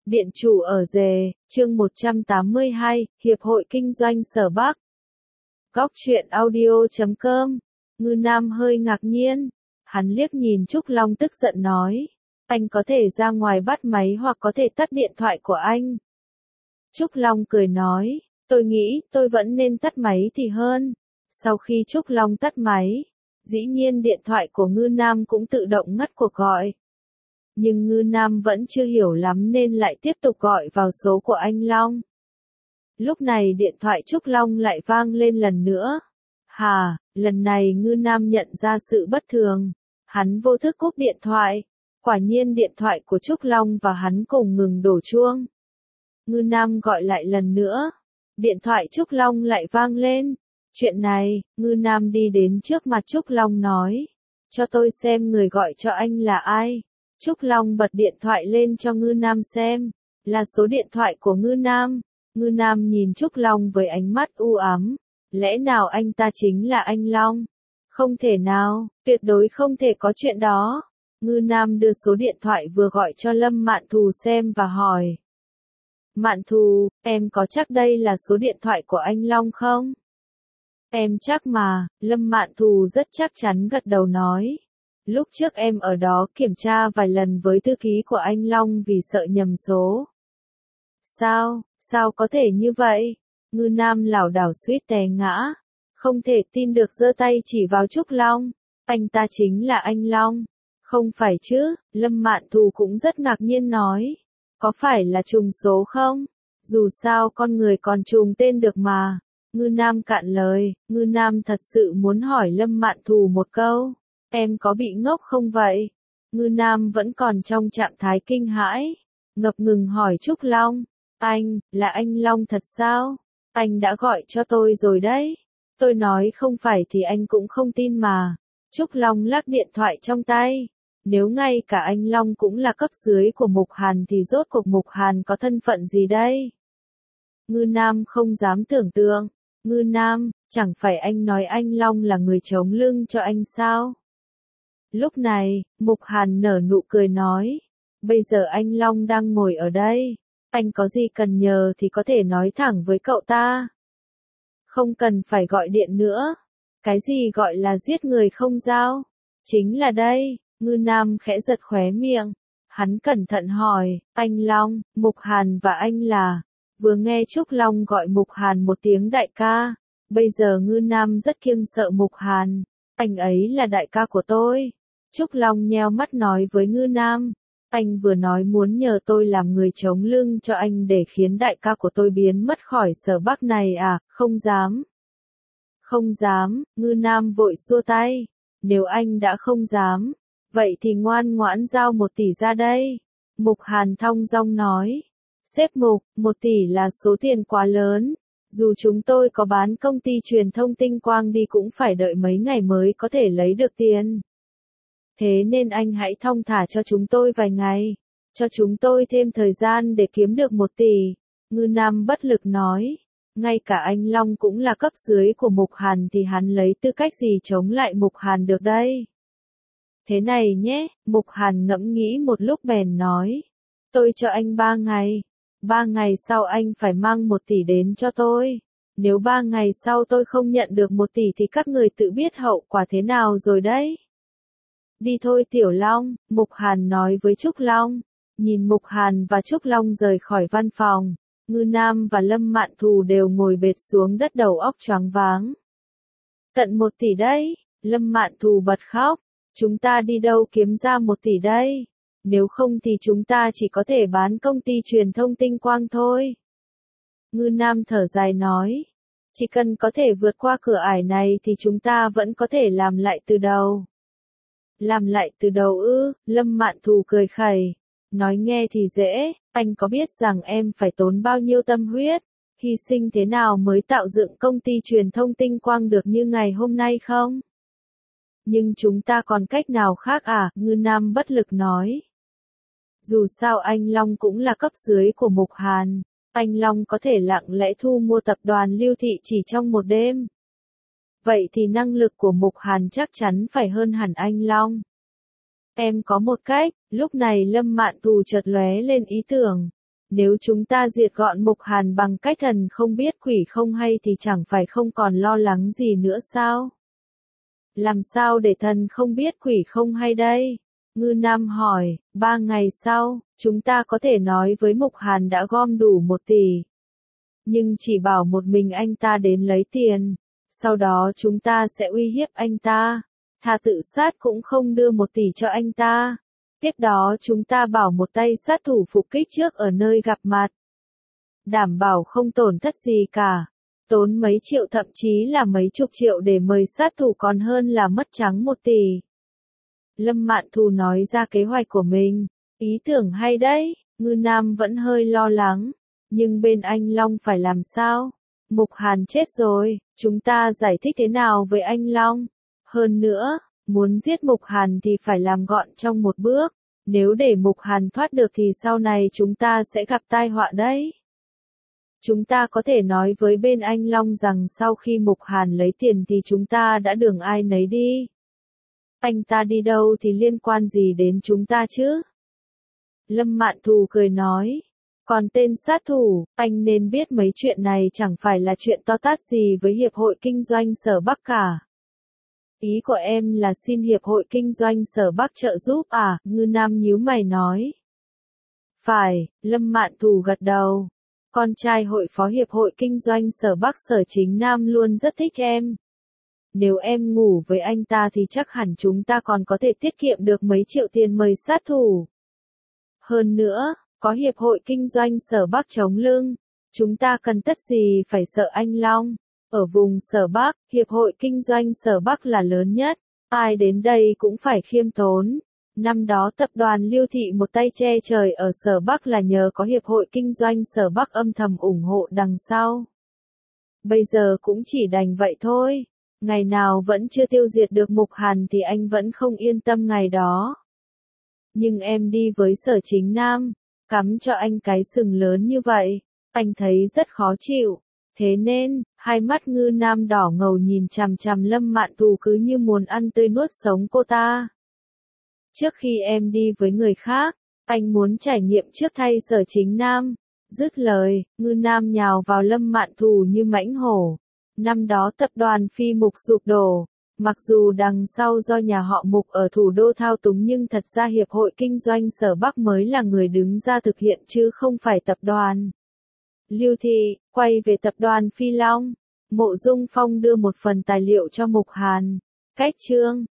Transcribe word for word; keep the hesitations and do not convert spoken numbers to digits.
Điện chủ ở Dề, chương một trăm tám mươi hai, Hiệp hội Kinh doanh Sở Bắc. Góc truyện audio chấm com. Ngư Nam hơi ngạc nhiên. Hắn liếc nhìn Trúc Long tức giận nói. Anh có thể ra ngoài bắt máy hoặc có thể tắt điện thoại của anh. Trúc Long cười nói. Tôi nghĩ tôi vẫn nên tắt máy thì hơn. Sau khi Trúc Long tắt máy, dĩ nhiên điện thoại của Ngư Nam cũng tự động ngắt cuộc gọi. Nhưng Ngư Nam vẫn chưa hiểu lắm nên lại tiếp tục gọi vào số của anh Long. Lúc này điện thoại Trúc Long lại vang lên lần nữa. Hà, lần này Ngư Nam nhận ra sự bất thường. Hắn vô thức cúp điện thoại. Quả nhiên điện thoại của Trúc Long và hắn cùng ngừng đổ chuông. Ngư Nam gọi lại lần nữa. Điện thoại Trúc Long lại vang lên. Chuyện này, Ngư Nam đi đến trước mặt Trúc Long nói. Cho tôi xem người gọi cho anh là ai. Trúc Long bật điện thoại lên cho Ngư Nam xem. Là số điện thoại của Ngư Nam. Ngư Nam nhìn Trúc Long với ánh mắt u ám. Lẽ nào anh ta chính là anh Long? Không thể nào, tuyệt đối không thể có chuyện đó. Ngư Nam đưa số điện thoại vừa gọi cho Lâm Mạn Thù xem và hỏi. Mạn Thù, em có chắc đây là số điện thoại của anh Long không? Em chắc mà, Lâm Mạn Thù rất chắc chắn gật đầu nói. Lúc trước em ở đó kiểm tra vài lần với thư ký của anh Long vì sợ nhầm số. Sao, sao có thể như vậy? Ngư Nam lảo đảo suýt té ngã. Không thể tin được giơ tay chỉ vào Trúc Long. Anh ta chính là anh Long. Không phải chứ, Lâm Mạn Thù cũng rất ngạc nhiên nói. Có phải là trùng số không? Dù sao con người còn trùng tên được mà. Ngư Nam cạn lời, Ngư Nam thật sự muốn hỏi Lâm Mạn Thù một câu. Em có bị ngốc không vậy? Ngư Nam vẫn còn trong trạng thái kinh hãi. Ngập ngừng hỏi Trúc Long. Anh, là anh Long thật sao? Anh đã gọi cho tôi rồi đấy. Tôi nói không phải thì anh cũng không tin mà. Trúc Long lắc điện thoại trong tay. Nếu ngay cả anh Long cũng là cấp dưới của Mục Hàn thì rốt cuộc Mục Hàn có thân phận gì đây? Ngư Nam không dám tưởng tượng. Ngư Nam, chẳng phải anh nói anh Long là người chống lưng cho anh sao? Lúc này, Mục Hàn nở nụ cười nói. Bây giờ anh Long đang ngồi ở đây. Anh có gì cần nhờ thì có thể nói thẳng với cậu ta. Không cần phải gọi điện nữa. Cái gì gọi là giết người không giao? Chính là đây. Ngư Nam khẽ giật khóe miệng. Hắn cẩn thận hỏi, anh Long, Mục Hàn và anh là... Vừa nghe Trúc Long gọi Mục Hàn một tiếng đại ca. Bây giờ Ngư Nam rất kiêng sợ Mục Hàn. Anh ấy là đại ca của tôi. Trúc Long nheo mắt nói với Ngư Nam. Anh vừa nói muốn nhờ tôi làm người chống lưng cho anh để khiến đại ca của tôi biến mất khỏi Sở Bắc này à, không dám. Không dám, Ngư Nam vội xua tay. Nếu anh đã không dám, vậy thì ngoan ngoãn giao một tỷ ra đây. Mục Hàn thong dong nói. Sếp Mục, một tỷ là số tiền quá lớn. Dù chúng tôi có bán công ty truyền thông Tinh Quang đi cũng phải đợi mấy ngày mới có thể lấy được tiền. Thế nên anh hãy thong thả cho chúng tôi vài ngày. Cho chúng tôi thêm thời gian để kiếm được một tỷ. Ngư Nam bất lực nói. Ngay cả anh Long cũng là cấp dưới của Mục Hàn thì hắn lấy tư cách gì chống lại Mục Hàn được đây? Thế này nhé, Mục Hàn ngẫm nghĩ một lúc bèn nói. Tôi cho anh ba ngày. Ba ngày sau anh phải mang một tỷ đến cho tôi. Nếu ba ngày sau tôi không nhận được một tỷ thì các người tự biết hậu quả thế nào rồi đấy. Đi thôi Tiểu Long, Mục Hàn nói với Trúc Long. Nhìn Mục Hàn và Trúc Long rời khỏi văn phòng, Ngư Nam và Lâm Mạn Thù đều ngồi bệt xuống đất đầu óc choáng váng. Tận một tỷ đấy, Lâm Mạn Thù bật khóc. Chúng ta đi đâu kiếm ra một tỷ đây? Nếu không thì chúng ta chỉ có thể bán công ty truyền thông Tinh Quang thôi. Ngư Nam thở dài nói. Chỉ cần có thể vượt qua cửa ải này thì chúng ta vẫn có thể làm lại từ đầu. Làm lại từ đầu ư? Lâm Mạn Thù cười khẩy. Nói nghe thì dễ, anh có biết rằng em phải tốn bao nhiêu tâm huyết, hy sinh thế nào mới tạo dựng công ty truyền thông Tinh Quang được như ngày hôm nay không? Nhưng chúng ta còn cách nào khác à? Ngư Nam bất lực nói. Dù sao anh Long cũng là cấp dưới của Mục Hàn. Anh Long có thể lặng lẽ thu mua tập đoàn Lưu Thị chỉ trong một đêm. Vậy thì năng lực của Mục Hàn chắc chắn phải hơn hẳn anh Long. Em có một cách, lúc này Lâm Mạn Thù chợt lóe lên ý tưởng. Nếu chúng ta diệt gọn Mục Hàn bằng cách thần không biết quỷ không hay thì chẳng phải không còn lo lắng gì nữa sao? Làm sao để thần không biết quỷ không hay đây? Ngư Nam hỏi, ba ngày sau, chúng ta có thể nói với Mục Hàn đã gom đủ một tỷ. Nhưng chỉ bảo một mình anh ta đến lấy tiền. Sau đó chúng ta sẽ uy hiếp anh ta. Thà tự sát cũng không đưa một tỷ cho anh ta. Tiếp đó chúng ta bảo một tay sát thủ phục kích trước ở nơi gặp mặt. Đảm bảo không tổn thất gì cả. Tốn mấy triệu thậm chí là mấy chục triệu để mời sát thủ còn hơn là mất trắng một tỷ. Lâm Mạn Thù nói ra kế hoạch của mình. Ý tưởng hay đấy, Ngư Nam vẫn hơi lo lắng. Nhưng bên anh Long phải làm sao? Mục Hàn chết rồi, chúng ta giải thích thế nào với anh Long? Hơn nữa, muốn giết Mục Hàn thì phải làm gọn trong một bước. Nếu để Mục Hàn thoát được thì sau này chúng ta sẽ gặp tai họa đấy. Chúng ta có thể nói với bên anh Long rằng sau khi Mục Hàn lấy tiền thì chúng ta đã đường ai nấy đi. Anh ta đi đâu thì liên quan gì đến chúng ta chứ? Lâm Mạn Thù cười nói. Còn tên sát thủ, anh nên biết mấy chuyện này chẳng phải là chuyện to tát gì với Hiệp hội Kinh doanh Sở Bắc cả. Ý của em là xin Hiệp hội Kinh doanh Sở Bắc trợ giúp à? Ngư Nam nhíu mày nói. Phải, Lâm Mạn Thù gật đầu. Con trai hội phó Hiệp hội Kinh doanh Sở Bắc Sở Chính Nam luôn rất thích em. Nếu em ngủ với anh ta thì chắc hẳn chúng ta còn có thể tiết kiệm được mấy triệu tiền mời sát thủ. Hơn nữa, có Hiệp hội Kinh doanh Sở Bắc chống lưng, chúng ta cần tất gì phải sợ anh Long. Ở vùng Sở Bắc, Hiệp hội Kinh doanh Sở Bắc là lớn nhất, ai đến đây cũng phải khiêm tốn. Năm đó tập đoàn Liêu Thị một tay che trời ở Sở Bắc là nhờ có Hiệp hội Kinh doanh Sở Bắc âm thầm ủng hộ đằng sau. Bây giờ cũng chỉ đành vậy thôi, ngày nào vẫn chưa tiêu diệt được Mục Hàn thì anh vẫn không yên tâm ngày đó. Nhưng em đi với Sở Chính Nam, cắm cho anh cái sừng lớn như vậy, anh thấy rất khó chịu. Thế nên, hai mắt Ngư Nam đỏ ngầu nhìn chằm chằm Lâm Mạn Thù cứ như muốn ăn tươi nuốt sống cô ta. Trước khi em đi với người khác, anh muốn trải nghiệm trước thay Sở Chính Nam. Dứt lời, Ngư Nam nhào vào Lâm Mạn Thù như mãnh hổ. Năm đó tập đoàn Phi Mục sụp đổ. Mặc dù đằng sau do nhà họ Mục ở thủ đô thao túng nhưng thật ra Hiệp hội Kinh doanh Sở Bắc mới là người đứng ra thực hiện chứ không phải tập đoàn Liêu Thị. Quay về tập đoàn Phi Long, Mộ Dung Phong đưa một phần tài liệu cho Mục Hàn. Cách chương